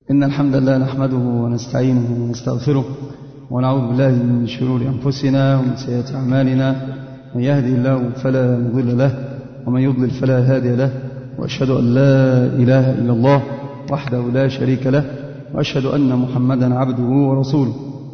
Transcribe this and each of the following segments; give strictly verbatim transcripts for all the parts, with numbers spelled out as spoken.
إن الحمد لله نحمده ونستعينه ونستغفره ونعوذ بالله من شرور أنفسنا ومن سيئات أعمالنا. من يهدي الله فلا مضل له ومن يضلل فلا هادي له، وأشهد أن لا إله إلا الله وحده لا شريك له، وأشهد أن محمدا عبده ورسوله.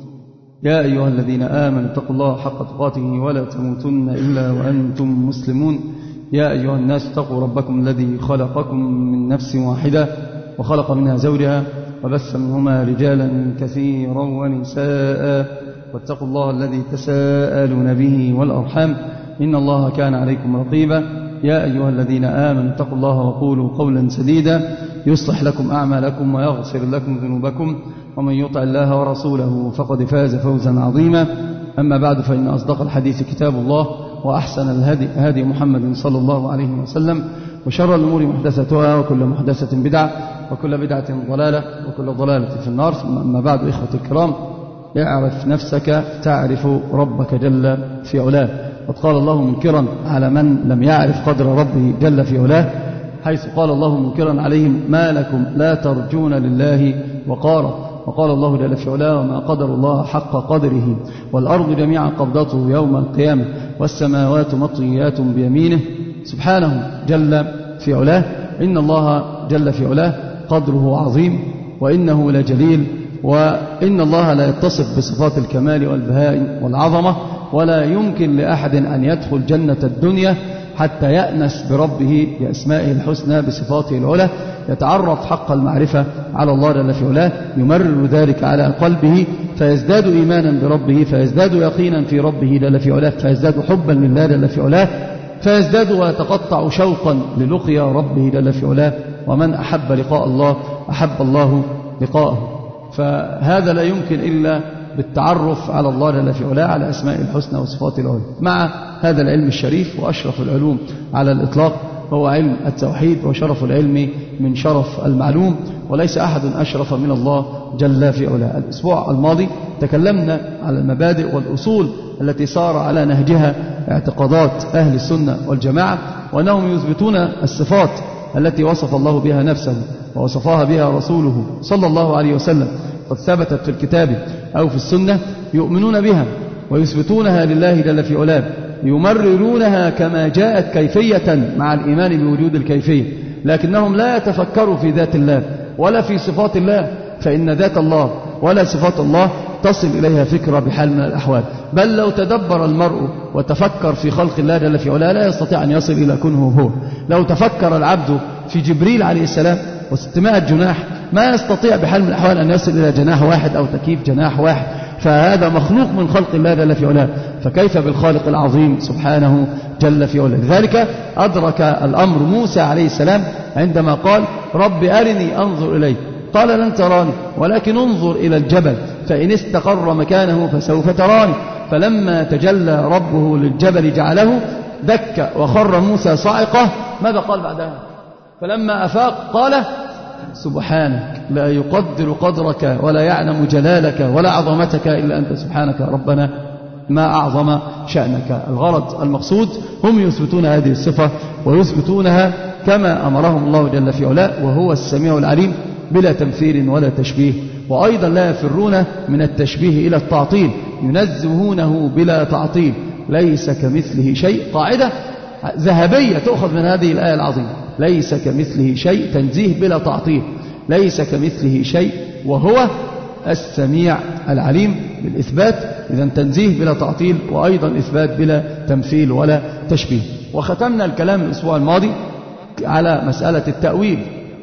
يا أيها الذين آمنوا اتقوا الله حق تقاته ولا تموتن إلا وأنتم مسلمون. يا أيها الناس اتقوا ربكم الذي خلقكم من نفس واحدة وخلق منها زوجها وبث منهما رجالا كثيرا ونساء، واتقوا الله الذي تساءلون به والأرحام إن الله كان عليكم رقيبا. يا أيها الذين آمنوا اتقوا الله وقولوا قولا سديدا يصلح لكم أعمالكم ويغفر لكم ذنوبكم، ومن يطع الله ورسوله فقد فاز فوزا عظيما. أما بعد، فإن أصدق الحديث كتاب الله، وأحسن الهدي هدي محمد صلى الله عليه وسلم، وشر الأمور محدثتها، وكل محدثة بدعة، وكل بدعة ضلالة، وكل ضلالة في النار. ثم أما بعد، إخوة الكرام، اعرف نفسك تعرف ربك جل في علاه. قد قال الله منكرا على من لم يعرف قدر ربه جل في علاه، حيث قال الله منكرا عليهم: ما لكم لا ترجون لله وقارا. وقال الله جل في علاه: وما قدر الله حق قدره، والأرض جميعا قبضته يوم القيامة، والسماوات مطويات بيمينه سبحانه جل في علاه. إن الله جل في علاه قدره عظيم، وإنه لجليل، وإن الله لا يتصف بصفات الكمال والبهاء والعظمة، ولا يمكن لأحد أن يدخل جنة الدنيا حتى يأنس بربه بأسمائه الحسنى بصفاته العلى، يتعرف حق المعرفة على الله جل في علاه، يمرر ذلك على قلبه فيزداد إيمانا بربه، فيزداد يقينا في ربه جل في علاه، فيزداد حبا لله جل في علاه، فيزداد ويتقطع شوقا للقيا ربه جل في علاه. ومن أحب لقاء الله أحب الله لقاءه. فهذا لا يمكن إلا بالتعرف على الله جل في علاه، على أسماء الحسنى وصفاته العلى. مع هذا العلم الشريف، وأشرف العلوم على الإطلاق هو علم التوحيد، وشرف العلم من شرف المعلوم، وليس أحد أشرف من الله جل في علاه. الأسبوع الماضي تكلمنا على المبادئ والأصول التي صار على نهجها اعتقادات أهل السنة والجماعة، وأنهم يثبتون الصفات التي وصف الله بها نفسه ووصفها بها رسوله صلى الله عليه وسلم، قد ثبتت في الكتاب أو في السنة، يؤمنون بها ويثبتونها لله جل في علاه، يمررونها كما جاءت كيفية مع الإيمان بوجود الكيفية، لكنهم لا يتفكروا في ذات الله ولا في صفات الله، فإن ذات الله ولا صفات الله تصل إليها فكرة بحال من الأحوال. بل لو تدبر المرء وتفكر في خلق الله جل في علاه لا يستطيع أن يصل إلى كنه هو. لو تفكر العبد في جبريل عليه السلام وستمائة جناح ما يستطيع بحال من الأحوال أن يصل إلى جناح واحد أو تكييف جناح واحد، فهذا مخلوق من خلق الله جل في علاه، فكيف بالخالق العظيم سبحانه جل في علاه. لذلك أدرك الأمر موسى عليه السلام عندما قال: رب أرني أنظر إليك، قال: لن تراني ولكن انظر إلى الجبل فإن استقر مكانه فسوف تراني. فلما تجلى ربه للجبل جعله دك وخر موسى صاعقة. ماذا قال بعدها؟ فلما أفاق قال: سبحانك لا يقدر قدرك ولا يعلم جلالك ولا عظمتك إلا أنت، سبحانك ربنا ما أعظم شأنك. الغرض المقصود هم يثبتون هذه الصفة ويثبتونها كما أمرهم الله جل في علاه، وهو السميع العليم بلا تمثيل ولا تشبيه. وأيضا لا يفرون من التشبيه إلى التعطيل، ينزهونه بلا تعطيل، ليس كمثله شيء. قاعدة ذهبية تأخذ من هذه الآية العظيمة: ليس كمثله شيء، تنزيه بلا تعطيل، ليس كمثله شيء، وهو السميع العليم بالإثبات. إذن تنزيه بلا تعطيل، وأيضا إثبات بلا تمثيل ولا تشبيه. وختمنا الكلام الأسبوع الماضي على مسألة التأويل،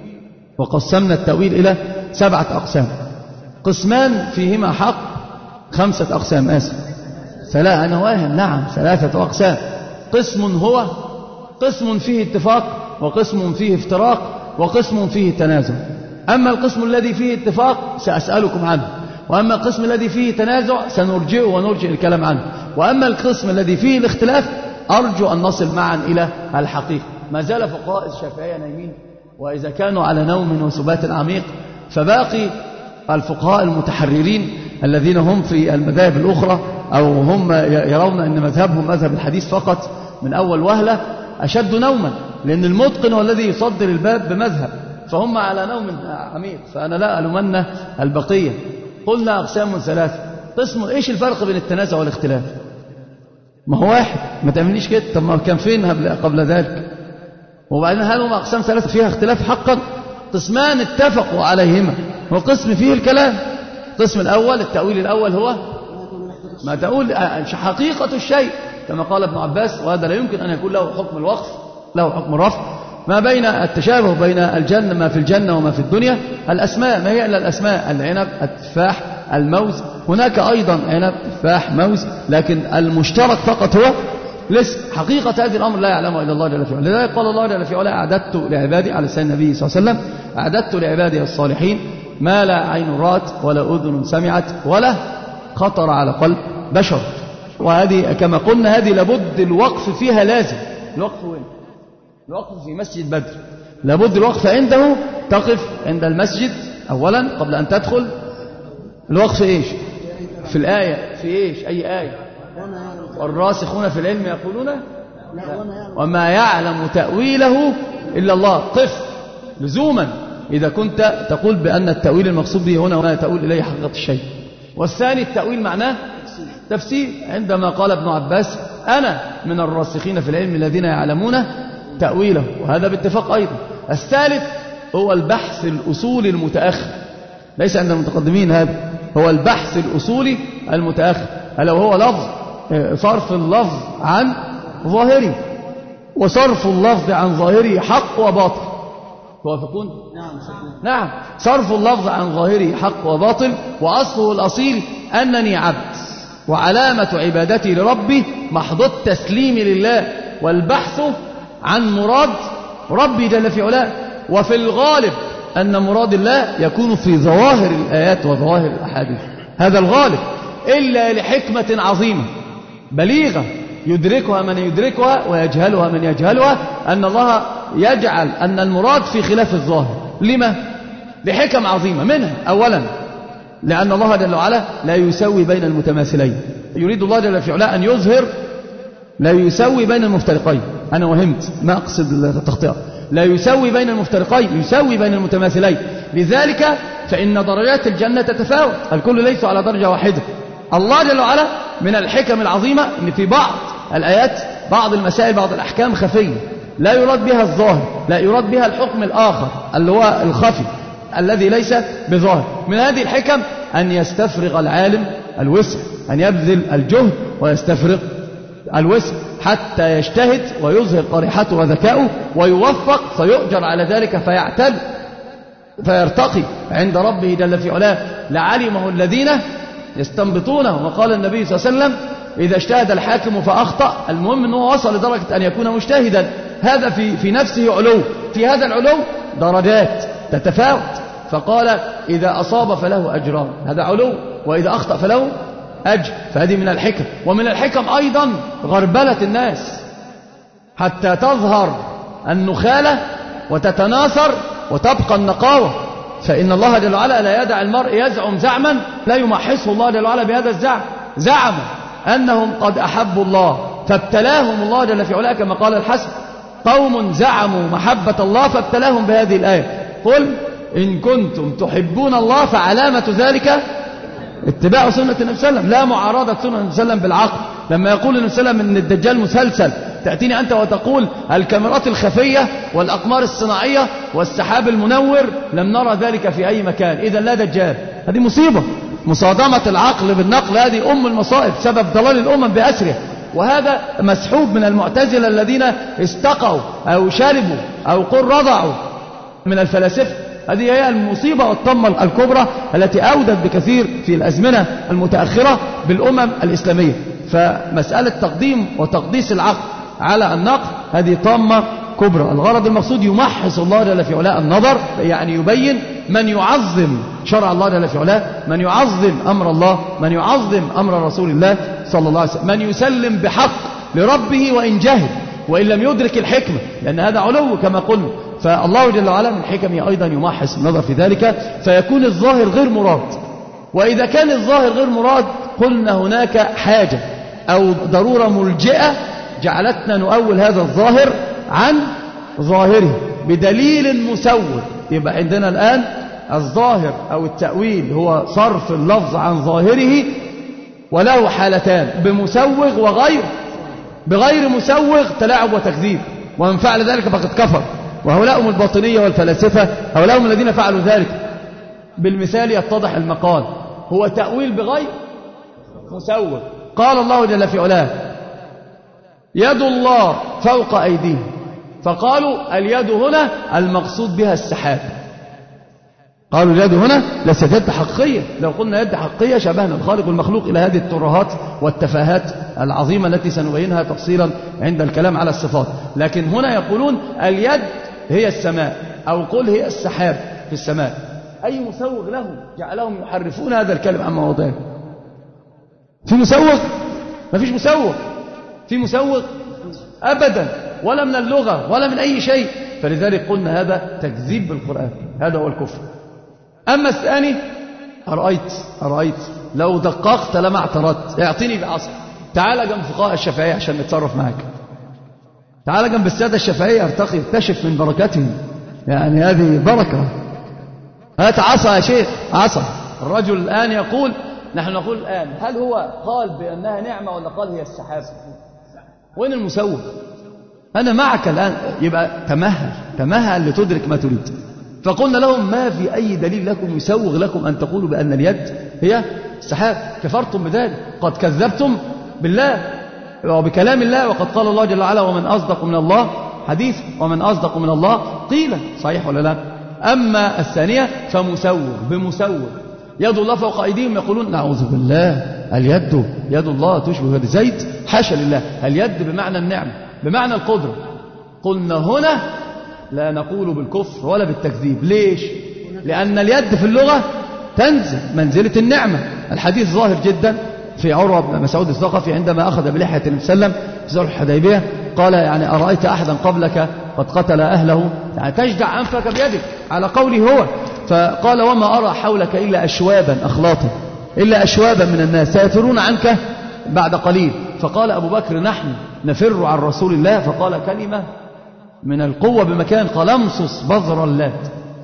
وقسمنا التأويل إلى سبعة أقسام: قسمان فيهما حق، خمسة أقسام آسف ثلاثة أنا واهم نعم ثلاثة أقسام. قسم هو قسم فيه اتفاق، وقسم فيه افتراق، وقسم فيه تنازع. أما القسم الذي فيه اتفاق سأسألكم عنه، وأما القسم الذي فيه تنازع سنرجئه ونرجئ الكلام عنه، وأما القسم الذي فيه الاختلاف أرجو أن نصل معا إلى الحقيقة. ما زال فقهاء الشافعية نايمين، وإذا كانوا على نوم وسبات عميق فباقي الفقهاء المتحررين الذين هم في المذاهب الأخرى، أو هم يرون أن مذهبهم مذهب الحديث فقط، من أول وهلة أشد نوما، لأن المتقن هو الذي يصدر الباب بمذهب، فهم على نوم عميق، فأنا لا ألومن البقية. قلنا أقسام ثلاثة. قسم إيش الفرق بين التنازع والاختلاف؟ ما هو واحد، ما تعملنيش كده. طب ما كان فين قبل ذلك؟ وبعدين هل هم أقسام ثلاثة فيها اختلاف حقا؟ قسمان اتفقوا عليهما، وقسم فيه الكلام. القسم الأول التأويل الأول هو ما تقول حقيقة الشيء كما قال ابن عباس، وهذا لا يمكن أن يكون له حكم الوقف، له حكم الرفع. ما بين التشابه بين الجنة، ما في الجنة وما في الدنيا. الأسماء ما هي إلا الأسماء، العنب، التفاح، الموز. هناك أيضا عنب، تفاح، موز، لكن المشترك فقط هو الاسم. حقيقة هذه الأمر لا يعلمه إلا الله جل في علاه. لذلك قال الله جل في علاه: أعددت لعبادي، على لسان النبي صلى الله عليه وسلم: أعددت لعبادي الصالحين ما لا عين رأت ولا أذن سمعت ولا خطر على قلب بشر. وهذه كما قلنا هذه لابد الوقف فيها لازم. الوقف وين؟ الوقف في مسجد بدر، لابد الوقف عنده. تقف عند المسجد أولا قبل أن تدخل. الوقف إيش؟ في الآية، في إيش؟ أي آية؟ والراسخون في العلم يقولون لا. وما يعلم تأويله إلا الله. قف لزوما إذا كنت تقول بأن التأويل المقصود به هنا وما تأويل إليه حقيقة الشيء. والثاني التأويل معناه تفسير، عندما قال ابن عباس: أنا من الراسخين في العلم الذين يعلمون تأويله، وهذا باتفاق أيضا. الثالث هو البحث الأصولي المتأخر، ليس عند المتقدمين، هذا هو البحث الأصولي المتأخر، ألا وهو لفظ صرف اللفظ عن ظاهره، وصرف اللفظ عن ظاهره حق وباطل. توافقون؟ نعم. نعم، صرف اللفظ عن ظاهره حق وباطل، وأصله الأصيل أنني عبد، وعلامة عبادتي لربي محض التسليم لله، والبحث عن مراد ربي جل في علاه. وفي الغالب أن مراد الله يكون في ظواهر الآيات وظواهر الأحاديث، هذا الغالب، إلا لحكمة عظيمة بليغة يدركها من يدركها ويجهلها من يجهلها، أن الله يجعل أن المراد في خلاف الظاهر. لما؟ لحكم عظيمة. منها أولا لأن الله جل وعلا لا يسوي بين المتماثلين. يريد الله جل في علاه أن يظهر لا يسوي بين المفترقين. أنا وهمت، ما أقصد التخطئة. لا يسوي بين المفترقين، يسوي بين المتماثلين. لذلك فإن درجات الجنة تتفاوت، الكل ليس على درجة واحدة. الله جل وعلا من الحكم العظيمة أن في بعض الآيات بعض المسائل بعض الأحكام خفية لا يراد بها الظاهر، لا يراد بها الحكم الآخر اللي هو الخفي الذي ليس بظاهر. من هذه الحكم أن يستفرغ العالم الوسع، أن يبذل الجهد ويستفرغ الوسع حتى يجتهد ويظهر قريحته وذكاؤه ويوفق، فيؤجر على ذلك، فيعتد فيرتقي عند ربه جل في علاه. لعلمه الذين يستنبطونه. وقال النبي صلى الله عليه وسلم: إذا اجتهد الحاكم فأخطأ، المهم أنه وصل لدرجة أن يكون مجتهدا، هذا في, في نفسه علو. في هذا العلو درجات تتفاوت، فقال: إذا أصاب فله أجران، هذا علو، وإذا أخطأ فله أجر. فهذه من الحكم. ومن الحكم أيضا غربلة الناس حتى تظهر النخالة وتتناثر وتبقى النقاوة. فإن الله جل وعلا لا يدع المرء يزعم زعما لا يمحصه الله جل وعلا بهذا الزعم. زعموا أنهم قد أحبوا الله فابتلاهم الله جل في علاه، كما قال الحسن: قوم زعموا محبة الله فابتلاهم بهذه الآية. قل إن كنتم تحبون الله فعلامة ذلك اتباع سنة النبي صلى الله عليه وسلم، لا معارضة سنة النبي صلى الله عليه وسلم بالعقل. لما يقول النبي صلى الله عليه وسلم إن الدجال مسلسل، تأتيني أنت وتقول الكاميرات الخفية والأقمار الصناعية والسحاب المنور، لم نرى ذلك في أي مكان، إذا لا دجال. هذه مصيبة. مصادمة العقل بالنقل هذه أم المصائب، سبب ضلال الأمم بأسره. وهذا مسحوب من المعتزلة الذين استقوا أو شربوا أو قل رضعوا من الفلاسفة. هذه هي المصيبة والطمة الكبرى التي أودت بكثير في الأزمنة المتأخرة بالأمم الإسلامية. فمسألة تقديم وتقديس العقل على النقل هذه طامة كبرى. الغرض المقصود يمحص الله جل في علاه النظر، يعني يبين من يعظم شرع الله جل في علاه، من يعظم أمر الله، من يعظم أمر رسول الله صلى الله عليه وسلم، من يسلم بحق لربه وإن جهل وإن لم يدرك الحكمة، لأن هذا علو كما قلنا. فالله جل وعلا من حكمه أيضا يمحص النظر في ذلك، فيكون الظاهر غير مراد. وإذا كان الظاهر غير مراد قلنا هناك حاجة أو ضرورة ملجئة جعلتنا نؤول هذا الظاهر عن ظاهره بدليل مسور يبقى عندنا الآن الظاهر أو التأويل هو صرف اللفظ عن ظاهره، وله حالتان: بمسوغ وغير بغير مسوغ تلاعب وتكذيب، ومن فعل ذلك فقد كفر، وهؤلاء هم الباطنية والفلاسفة، هؤلاء هم الذين فعلوا ذلك. بالمثال يتضح المقال. هو تأويل بغير مسوغ. قال الله جل في علاه: يد الله فوق أيديهم، فقالوا اليد هنا المقصود بها السحاب. قالوا اليد هنا ليست يد حقيقية، لو قلنا يد حقيقية شبهنا الخالق والمخلوق إلى هذه الترهات والتفاهات العظيمة التي سنبينها تفصيلا عند الكلام على الصفات. لكن هنا يقولون اليد هي السماء، أو قل هي السحاب في السماء. أي مسوغ لهم جعلهم يحرفون هذا الكلام عن مواضعه؟ في مسوغ؟ ما فيش مسوغ. في مسوغ أبدا، ولا من اللغة ولا من أي شيء. فلذلك قلنا هذا تكذيب بالقرآن، هذا هو الكفر. أما الثاني: أرأيت أرأيت لو دققت لما اعترضت، اعطيني بعصر. تعال جنب فقهاء الشافعية عشان نتصرف معك، تعال جنب السادة الشافعية ارتقي اكتشف من بركاتهم، يعني هذه بركة. هات عصا يا شيخ، عصا. الرجل الآن يقول، نحن نقول الآن هل هو قال بأنها نعمة ولا قال هي السحاب؟ وين المسوغ؟ أنا معك الآن. يبقى تمهل تمهل لتدرك ما تريد. فقلنا لهم: ما في أي دليل لكم يسوغ لكم أن تقولوا بأن اليد هي السحاب. كفرتم بذلك، قد كذبتم بالله وبكلام الله، وقد قال الله جل وعلا: ومن أصدق من الله حديث، ومن أصدق من الله قيلا. صحيح ولا لا؟ أما الثانية فمسوغ بمسوغ. يد الله فوق أيديهم، يقولون نعوذ بالله اليد يد الله تشبه يد زيد، حاشا لله. اليد بمعنى النعمة، بمعنى القدرة. قلنا هنا لا نقول بالكفر ولا بالتكذيب. ليش؟ لأن اليد في اللغة تنزل منزلة النعمة. الحديث ظاهر جدا في عروة بن مسعود الثقفي عندما أخذ بلحية النبي صلى الله عليه وسلم في صلح الحديبية، قال: يعني أرأيت أحدا قبلك قد قتل أهله، يعني تجدع أنفك بيدك، على قوله هو. فقال: وما أرى حولك إلا أشوابا أخلاطا، إلا أشوابا من الناس سيفرون عنك بعد قليل. فقال أبو بكر: نحن نفر عن رسول الله. فقال كلمة من القوة بمكان، قال: امصص بذر اللات.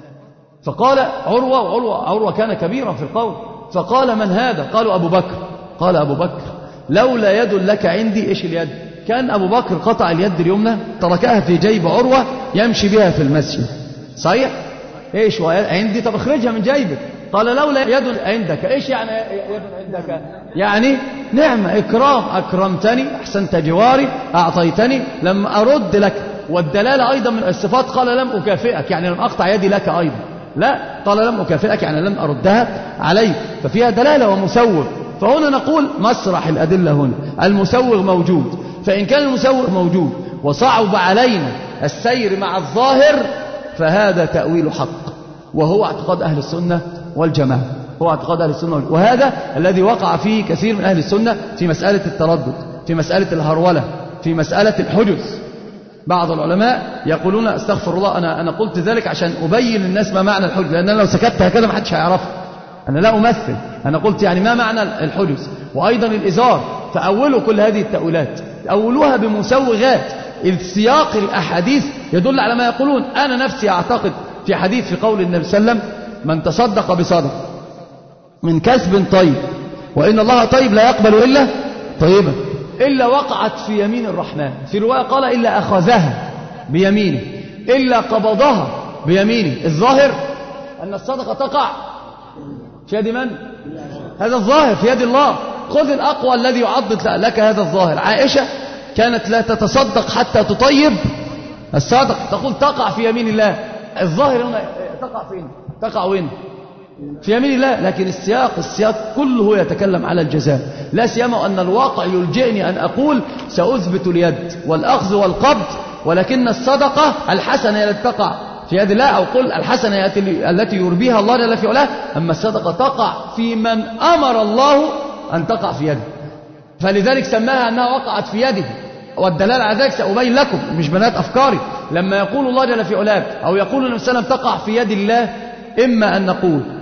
فقال عروة، وعروة عروة كان كبيرا في القول، فقال: من هذا؟ قالوا: أبو بكر. قال أبو بكر: لولا يد لك عندي. إيش اليد؟ كان أبو بكر قطع اليد اليمنى تركها في جيب عروة يمشي بها في المسجد. صحيح؟ إيش عندي؟ طب اخرجها من جيبك. قال: لولا يد عندك. إيش يعني يد عندك؟ يعني نعمة، إكرام، أكرمتني، أحسنت جواري، أعطيتني، لم أرد لك. والدلالة أيضا من الصفات، قال: لم أكافئك، يعني لم أقطع يدي لك أيضا. لا، قال: لم أكافئك، يعني لم أردها عليك. ففيها دلالة ومسوغ. فهنا نقول مسرح الأدلة هنا المسوغ موجود. فإن كان المسوغ موجود وصعب علينا السير مع الظاهر، فهذا تأويل حق، وهو اعتقاد أهل السنة والجماعة. هو اعتقاد أهل السنة والجماعة. وهذا الذي وقع فيه كثير من أهل السنة في مسألة التردد، في مسألة الهرولة، في مسألة الحجز. بعض العلماء يقولون: استغفر الله، أنا أنا قلت ذلك عشان أبين للناس ما معنى الحجز، لأن أنا لو سكت هكذا ما حدش هيعرفه. أنا لا أمثل، أنا قلت يعني ما معنى الحجز. وأيضا الإزار. فأولوا كل هذه التأويلات، أولوها بمسوغات. السياق الأحاديث يدل على ما يقولون. أنا نفسي أعتقد في حديث في قول النبي صلى الله عليه وسلم: من تصدق بصدق من كسب طيب، وإن الله طيب لا يقبل إلا طيبا، إلا وقعت في يمين الرحمن. في رواية قال: إلا أخذها بيمينه، إلا قبضها بيمينه. الظاهر أن الصدقة تقع في يد من؟ هذا الظاهر في يد الله. خذ الأقوى الذي يعضد لك هذا الظاهر. عائشة كانت لا تتصدق حتى تطيب الصدق، تقول تقع في يمين الله. الظاهر هنا تقع فين؟ تقع وين؟ في يمين الله. لكن السياق السياق كله يتكلم على الجزاء، لا سيما أن الواقع يلجئني أن أقول سأثبت اليد والأخذ والقبض، ولكن الصدقة الحسنة التي تقع في يد الله، أو قل الحسنة التي يربيها الله جل في علاه. أما الصدقة تقع في من أمر الله أن تقع في يده، فلذلك سماها أنها وقعت في يده. والدلالة على ذلك سأبين لكم، مش بنات أفكاري. لما يقول الله جل في علاه أو يقول النبي صلى الله عليه وسلم تقع في يد الله، إما أن نقول